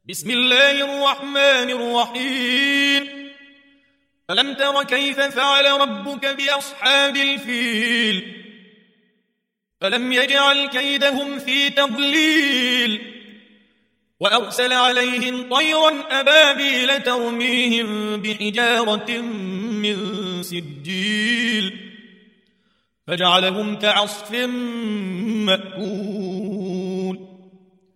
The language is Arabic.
بسم الله الرحمن الرحيم. ألم تر كيف فعل ربك بأصحاب الفيل؟ ألم يجعل كيدهم في تضليل وأرسل عليهم طيرا أبابيل ترميهم بحجارة من سجيل فجعلهم كعصف مأكول.